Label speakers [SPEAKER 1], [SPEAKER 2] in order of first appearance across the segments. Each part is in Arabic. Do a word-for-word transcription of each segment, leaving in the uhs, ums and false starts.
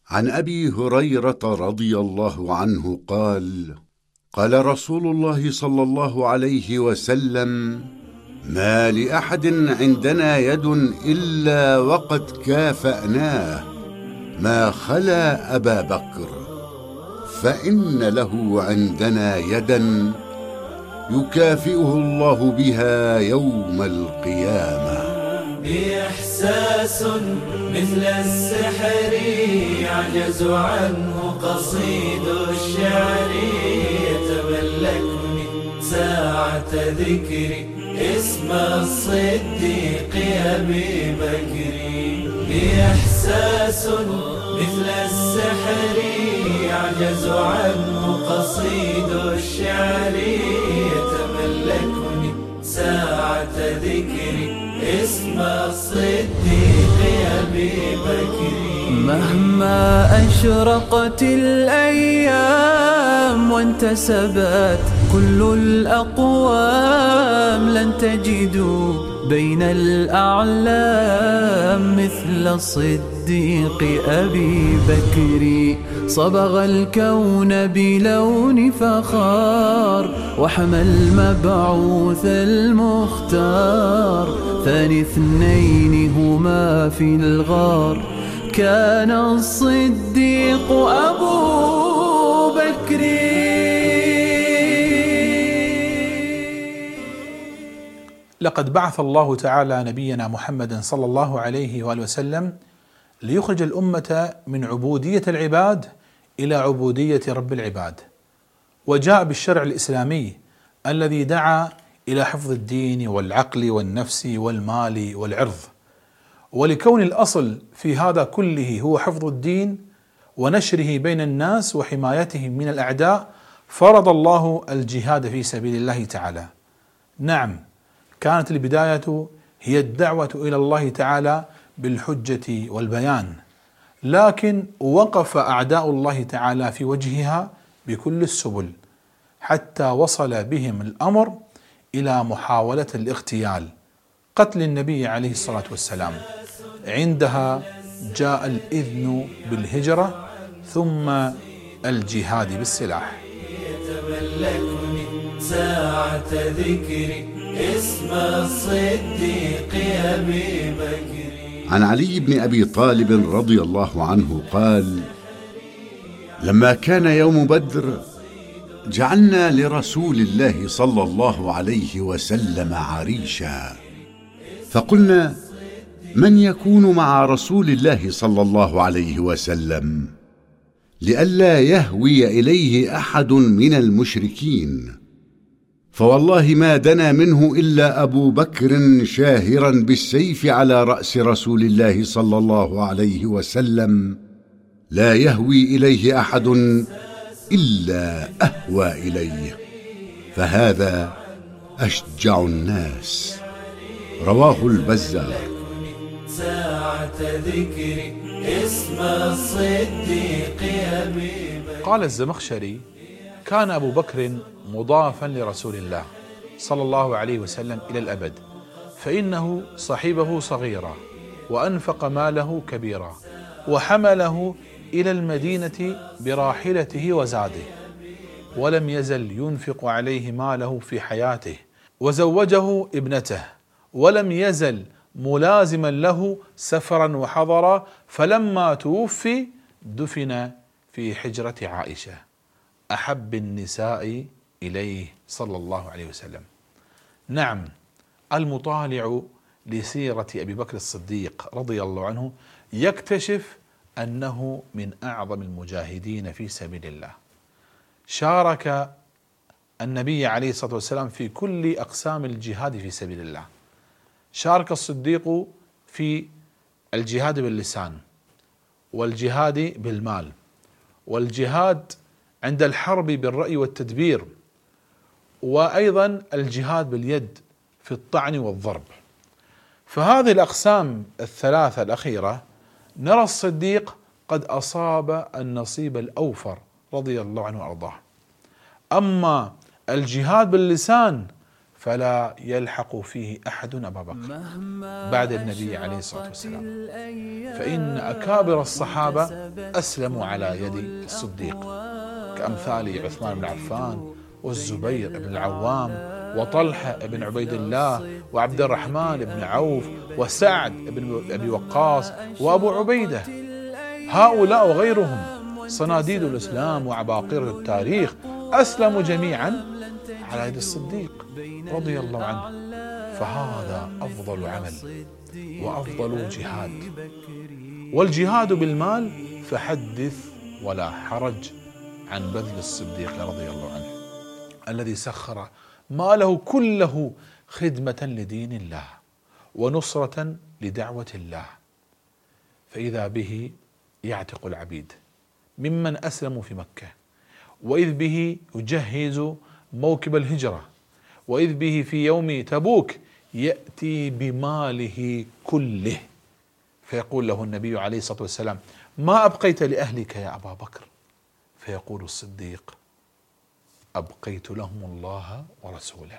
[SPEAKER 1] عن أبي هريرة رضي الله عنه قال: قال رسول الله صلى الله عليه وسلم: ما لأحد عندنا يد إلا وقد كافأناه ما خلا أبا بكر، فإن له عندنا يدا يكافئه الله بها يوم القيامة.
[SPEAKER 2] بإحساس مثل السحر يعجز عنه قصيد الشعر، يتملكني ساعة ذكري اسم الصديق أبي بكر. بإحساس مثل السحر يعجز عنه قصيد الشعر، يتملكني ساعة ذكري اسم الصديق أبي بكر.
[SPEAKER 3] مهما أشرقت الأيام وانتسبت كل الأقوام، لن تجدوا بين الأعلام مثل الصديق أبي بكر. صبغ الكون بلون فخار وحمى المبعوث المختار، ثاني اثنين هما في الغار كان الصديق أبو بكر.
[SPEAKER 4] لقد بعث الله تعالى نبينا محمدا صلى الله عليه وآله وسلم ليخرج الأمة من عبودية العباد إلى عبودية رب العباد، وجاء بالشرع الإسلامي الذي دعا إلى حفظ الدين والعقل والنفس والمال والعرض. ولكون الأصل في هذا كله هو حفظ الدين ونشره بين الناس وحمايتهم من الأعداء، فرض الله الجهاد في سبيل الله تعالى. نعم، كانت البداية هي الدعوة إلى الله تعالى بالحجة والبيان، لكن وقف أعداء الله تعالى في وجهها بكل السبل حتى وصل بهم الأمر إلى محاولة الاغتيال، قتل النبي عليه الصلاة والسلام. عندها جاء الإذن بالهجرة ثم الجهاد بالسلاح.
[SPEAKER 2] يتملكني ساعة ذكري اسم الصديق أبي بكر.
[SPEAKER 1] عن علي بن أبي طالب رضي الله عنه قال: لما كان يوم بدر جعلنا لرسول الله صلى الله عليه وسلم عريشا، فقلنا: من يكون مع رسول الله صلى الله عليه وسلم لئلا يهوي إليه أحد من المشركين؟ فوالله ما دنا منه إلا أبو بكر شاهرا بالسيف على رأس رسول الله صلى الله عليه وسلم، لا يهوي إليه أحد إلا أهوى إليه، فهذا أشجع الناس. رواه البزار.
[SPEAKER 2] ساعة ذكري اسم الصديق أبي بكر.
[SPEAKER 4] قال الزمخشري: كان أبو بكر مضافا لرسول الله صلى الله عليه وسلم إلى الأبد، فإنه صحبه صغيرا وأنفق ماله كبيرا، وحمله إلى المدينة براحلته وزاده، ولم يزل ينفق عليه ماله في حياته، وزوجه ابنته، ولم يزل ملازما له سفرا وحضرا، فلما توفي دفن في حجرة عائشة، أحب النساء إليه صلى الله عليه وسلم. نعم، المطالع لسيرة أبي بكر الصديق رضي الله عنه يكتشف أنه من أعظم المجاهدين في سبيل الله. شارك النبي عليه الصلاة والسلام في كل أقسام الجهاد في سبيل الله. شارك الصديق في الجهاد باللسان، والجهاد بالمال، والجهاد عند الحرب بالرأي والتدبير، وأيضا الجهاد باليد في الطعن والضرب. فهذه الأقسام الثلاثة الأخيرة نرى الصديق قد أصاب النصيب الأوفر رضي الله عنه وأرضاه. أما الجهاد باللسان فلا يلحق فيه أحد أبا بكر بعد النبي عليه الصلاة والسلام، فإن أكابر الصحابة أسلموا على يد الصديق كأمثال عثمان بن عفان والزبير بن العوام وطلحة بن عبيد الله وعبد الرحمن بن عوف وسعد بن أبي وقاص وأبو عبيدة. هؤلاء وغيرهم صناديد الإسلام وعباقرة التاريخ أسلموا جميعا على يد الصديق رضي الله عنه. فهذا أفضل عمل وأفضل جهاد. والجهاد بالمال فحدث ولا حرج عن بذل الصديق رضي الله عنه الذي سخر ماله كله خدمة لدين الله ونصرة لدعوة الله، فإذا به يعتق العبيد ممن أسلموا في مكة، وإذ به يجهز موكب الهجرة، وإذ به في يوم تبوك يأتي بماله كله، فيقول له النبي عليه الصلاة والسلام: ما أبقيت لأهلك يا أبا بكر؟ فيقول الصديق: أبقيت لهم الله ورسوله.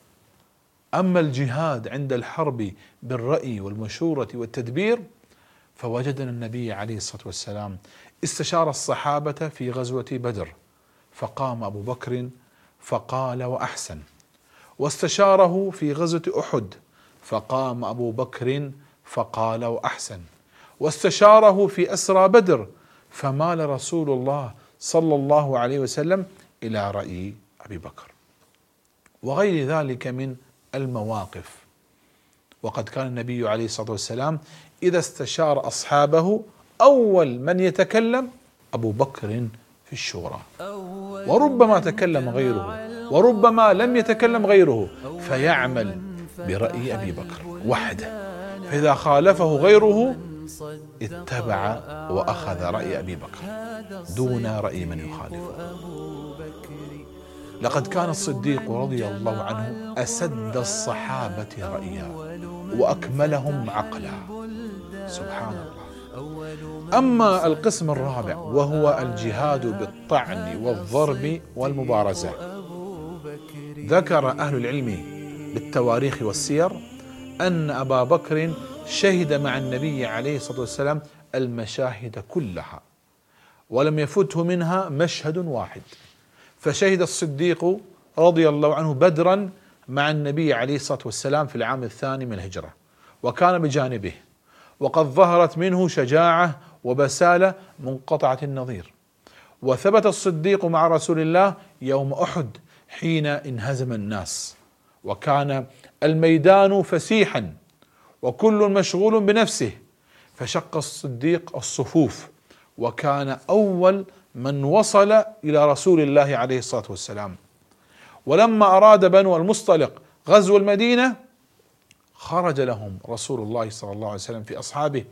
[SPEAKER 4] أما الجهاد عند الحرب بالرأي والمشورة والتدبير فوجدنا النبي عليه الصلاة والسلام استشار الصحابة في غزوة بدر، فقام أبو بكر فقال وأحسن، واستشاره في غزوة أحد فقام أبو بكر فقال وأحسن، واستشاره في أسرى بدر فمال رسول الله صلى الله عليه وسلم إلى رأي أبي بكر، وغير ذلك من المواقف. وقد كان النبي عليه الصلاة والسلام إذا استشار أصحابه أول من يتكلم أبو بكر في الشورى، وربما تكلم غيره وربما لم يتكلم غيره فيعمل برأي أبي بكر وحده، فإذا خالفه غيره اتبع وأخذ رأي أبي بكر دون رأي من يخالفه. لقد كان الصديق رضي الله عنه أسد الصحابة رأيا وأكملهم عقلا، سبحان الله. أما القسم الرابع وهو الجهاد بالطعن والضرب والمبارزة، ذكر أهل العلم بالتواريخ والسير أن أبا بكر شهد مع النبي عليه الصلاة والسلام المشاهد كلها ولم يفته منها مشهد واحد، فشهد الصديق رضي الله عنه بدرا مع النبي عليه الصلاة والسلام في العام الثاني من الهجرة، وكان بجانبه، وقد ظهرت منه شجاعة وبسالة منقطعة النظير. وثبت الصديق مع رسول الله يوم أحد حين انهزم الناس، وكان الميدان فسيحا وكل مشغول بنفسه، فشق الصديق الصفوف وكان أول من وصل إلى رسول الله عليه الصلاة والسلام. ولما أراد بنو المصطلق غزو المدينة خرج لهم رسول الله صلى الله عليه وسلم في أصحابه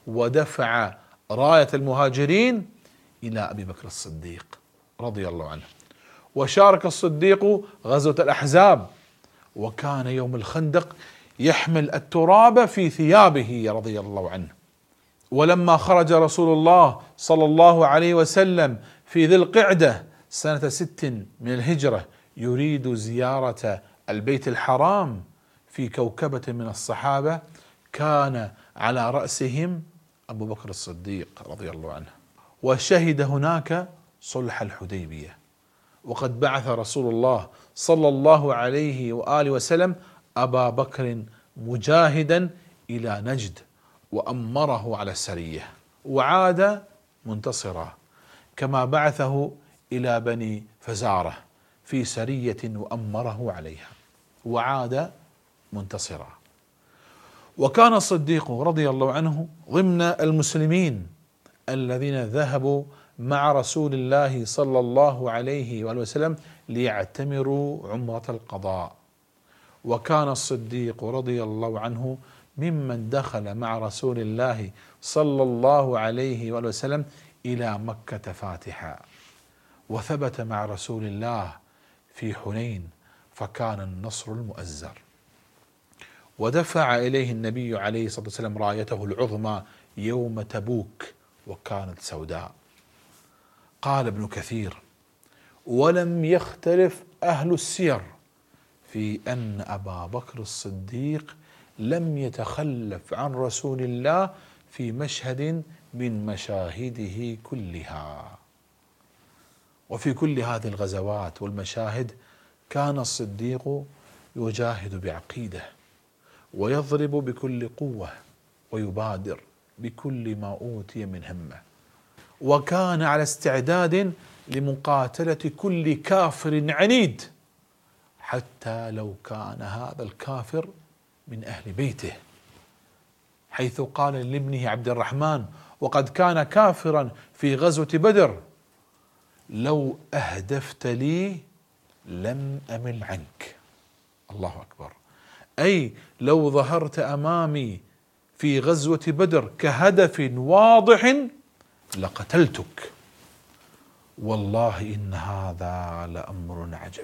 [SPEAKER 4] ودفع راية المهاجرين إلى أبي بكر الصديق رضي الله عنه. وشارك الصديق غزوة الأحزاب، وكان يوم الخندق يحمل التراب في ثيابه رضي الله عنه. ولما خرج رسول الله صلى الله عليه وسلم في ذي القعدة سنة ست من الهجرة يريد زيارة البيت الحرام في كوكبة من الصحابة، كان على رأسهم أبو بكر الصديق رضي الله عنه، وشهد هناك صلح الحديبية. وقد بعث رسول الله صلى الله عليه وآله وسلم أبا بكر مجاهدا إلى نجد وأمره على السرية، وعاد منتصرا، كما بعثه إلى بني فزارة في سرية وأمره عليها، وعاد منتصرا. وكان الصديق رضي الله عنه ضمن المسلمين الذين ذهبوا مع رسول الله صلى الله عليه وآله وسلم ليعتمروا عمرة القضاء. وكان الصديق رضي الله عنه ممن دخل مع رسول الله صلى الله عليه وآله وسلم إلى مكة فاتحا، وثبت مع رسول الله في حنين فكان النصر المؤزر. ودفع إليه النبي عليه الصلاة والسلام رايته العظمى يوم تبوك وكانت سوداء. قال ابن كثير: ولم يختلف أهل السير في أن أبا بكر الصديق لم يتخلف عن رسول الله في مشهد من مشاهده كلها. وفي كل هذه الغزوات والمشاهد كان الصديق يجاهد بعقيدة، ويضرب بكل قوة، ويبادر بكل ما أوتي من همة، وكان على استعداد لمقاتلة كل كافر عنيد، حتى لو كان هذا الكافر من أهل بيته، حيث قال لابنه عبد الرحمن وقد كان كافرا في غزوة بدر: لو أهدفت لي لم أمل عنك. الله أكبر. أي لو ظهرت أمامي في غزوة بدر كهدف واضح لقتلتك. والله إن هذا لأمر عجب،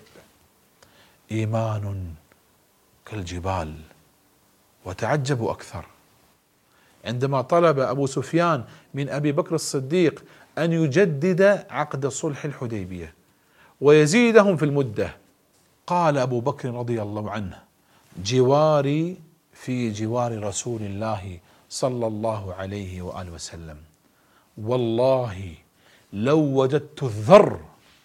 [SPEAKER 4] إيمان كالجبال. وتعجبوا أكثر عندما طلب أبو سفيان من أبي بكر الصديق أن يجدد عقد صلح الحديبية ويزيدهم في المدة، قال أبو بكر رضي الله عنه: جواري في جوار رسول الله صلى الله عليه وآله وسلم، والله لو وجدت الذر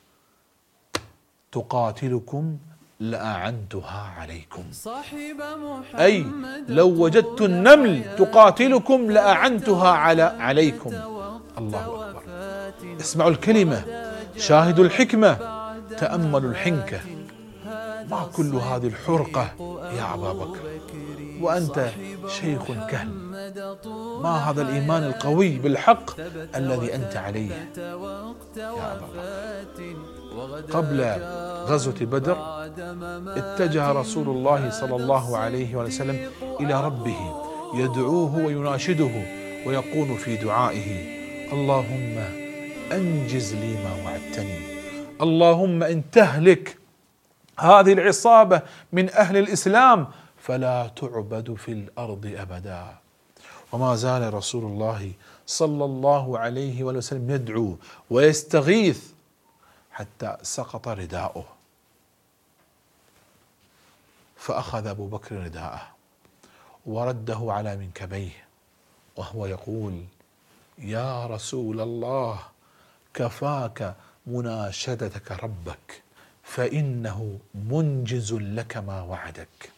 [SPEAKER 4] تقاتلكم لأعنتها عليكم. أي لو وجدت النمل تقاتلكم لأعنتها على عليكم. الله أكبر. اسمعوا الكلمة، شاهدوا الحكمة، تأملوا الحنكة. ما كل هذه الحرقة يا أبا بكر وأنت شيخ كهل؟ ما هذا الإيمان القوي بالحق الذي أنت عليه يا أبا بكر؟ قبل غزوة بدر اتجه رسول الله صلى الله عليه وسلم إلى ربه يدعوه ويناشده ويقول في دعائه: اللهم أنجز لي ما وعدتني، اللهم إن تهلك هذه العصابة من أهل الإسلام فلا تعبد في الأرض أبدا. وما زال رسول الله صلى الله عليه وسلم يدعو ويستغيث حتى سقط رداؤه، فأخذ أبو بكر رداءه ورده على منكبيه وهو يقول: يا رسول الله، كفاك مناشدتك ربك فإنه منجز لك ما وعدك.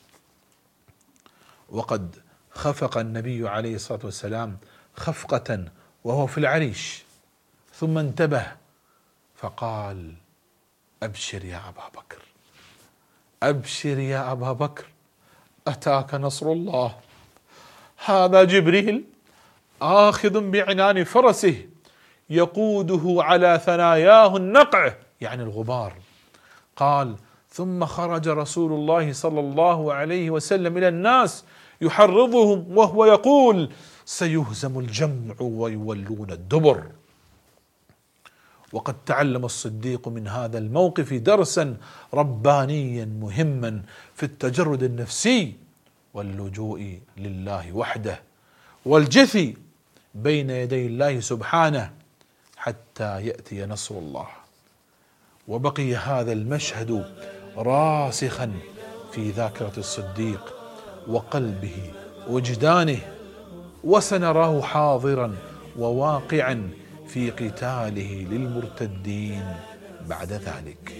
[SPEAKER 4] وقد خفق النبي عليه الصلاة والسلام خفقة وهو في العريش، ثم انتبه فقال: أبشر يا أبا بكر، أبشر يا أبا بكر، أتاك نصر الله. هذا جبريل آخذ بعنان فرسه يقوده على ثناياه النقع، يعني الغبار. قال: ثم خرج رسول الله صلى الله عليه وسلم إلى الناس يحرضهم وهو يقول: سيهزم الجمع ويولون الدبر. وقد تعلم الصديق من هذا الموقف درسا ربانيا مهما في التجرد النفسي واللجوء لله وحده والجثي بين يدي الله سبحانه حتى يأتي نصر الله. وبقي هذا المشهد راسخا في ذاكرة الصديق وقلبه وجدانه، وسنراه حاضرا وواقعا في قتاله للمرتدين بعد ذلك.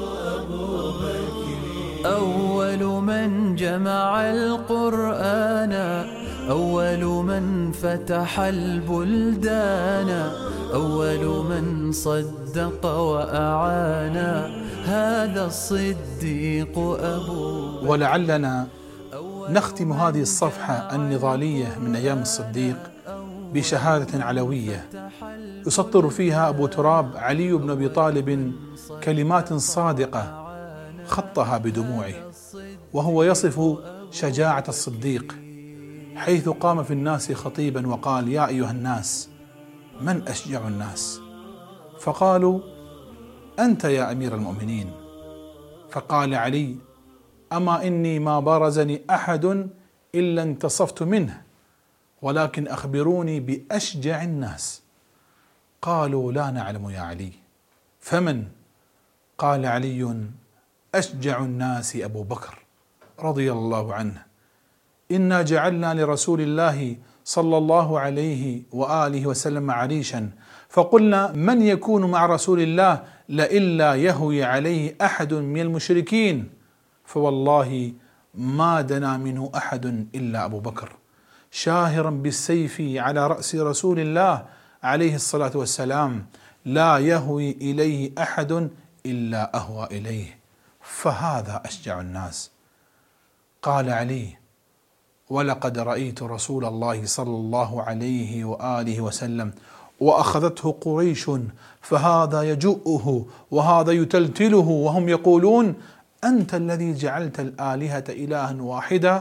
[SPEAKER 3] أول من جمع القرآن، أول من فتح البلدان، أول من صدق وأعان، هذا الصديق أبو.
[SPEAKER 4] ولعلنا نختم هذه الصفحة النضالية من أيام الصديق بشهادة علوية يسطر فيها أبو تراب علي بن أبي طالب كلمات صادقة خطها بدموعه، وهو يصف شجاعة الصديق، حيث قام في الناس خطيبا وقال: يا أيها الناس، من أشجع الناس؟ فقالوا: أنت يا أمير المؤمنين. فقال علي: أما إني ما برزني أحد إلا انتصفت منه، ولكن أخبروني بأشجع الناس. قالوا: لا نعلم يا علي. فمن؟ قال علي: أشجع الناس أبو بكر رضي الله عنه. إنا جعلنا لرسول الله صلى الله عليه وآله وسلم عريشا، فقلنا من يكون مع رسول الله لئلا يهوي عليه أحد من المشركين، فوالله ما دنا منه أحد إلا أبو بكر، شاهرا بالسيف على رأس رسول الله عليه الصلاة والسلام، لا يهوي إليه أحد إلا أهوى إليه، فهذا أشجع الناس. قال علي: ولقد رأيت رسول الله صلى الله عليه وآله وسلم وأخذته قريش، فهذا يجؤه وهذا يتلتله وهم يقولون: أنت الذي جعلت الآلهة إلها واحدا.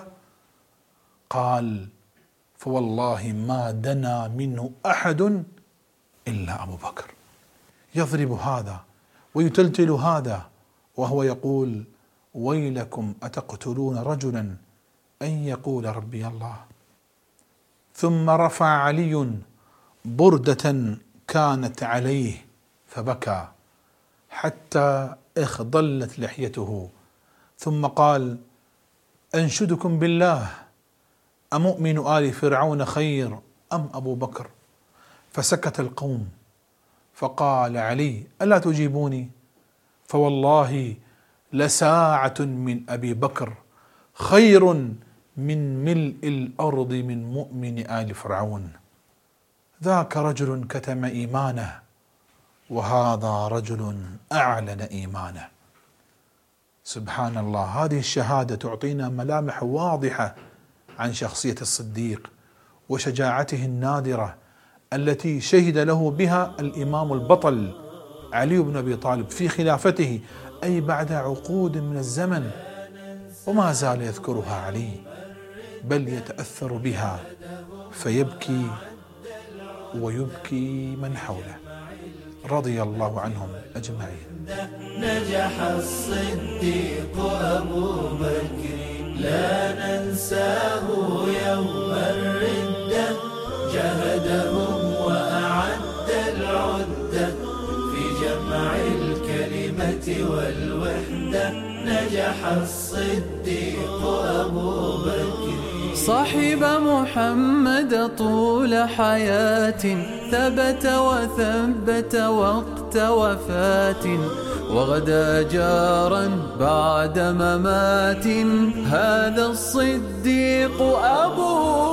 [SPEAKER 4] قال: فوالله ما دنا منه أحد إلا أبو بكر، يضرب هذا ويتلتل هذا وهو يقول: ويلكم أتقتلون رجلا أن يقول ربي الله. ثم رفع علي بردة كانت عليه فبكى حتى اخضلت لحيته، ثم قال: أنشدكم بالله، أمؤمن آل فرعون خير أم أبو بكر؟ فسكت القوم، فقال علي: ألا تجيبوني؟ فوالله لساعة من أبي بكر خير من ملء الأرض من مؤمن آل فرعون. ذاك رجل كتم إيمانه، وهذا رجل أعلن إيمانه. سبحان الله، هذه الشهادة تعطينا ملامح واضحة عن شخصية الصديق وشجاعته النادرة التي شهد له بها الإمام البطل علي بن أبي طالب في خلافته، أي بعد عقود من الزمن، وما زال يذكرها علي، بل يتأثر بها فيبكي ويبكي من حوله رضي الله عنهم أجمعين.
[SPEAKER 2] نجح الصديق أبو بكر لا ننساه يوم الردة، جهدهم وأعد العدة في جمع الكلمة والوحدة. نجح الصديق أبو بكر
[SPEAKER 3] صاحب محمد طول حياة، ثبت وثبت وقت وفاة، وغدا جارا بعد ممات، هذا الصديق أبو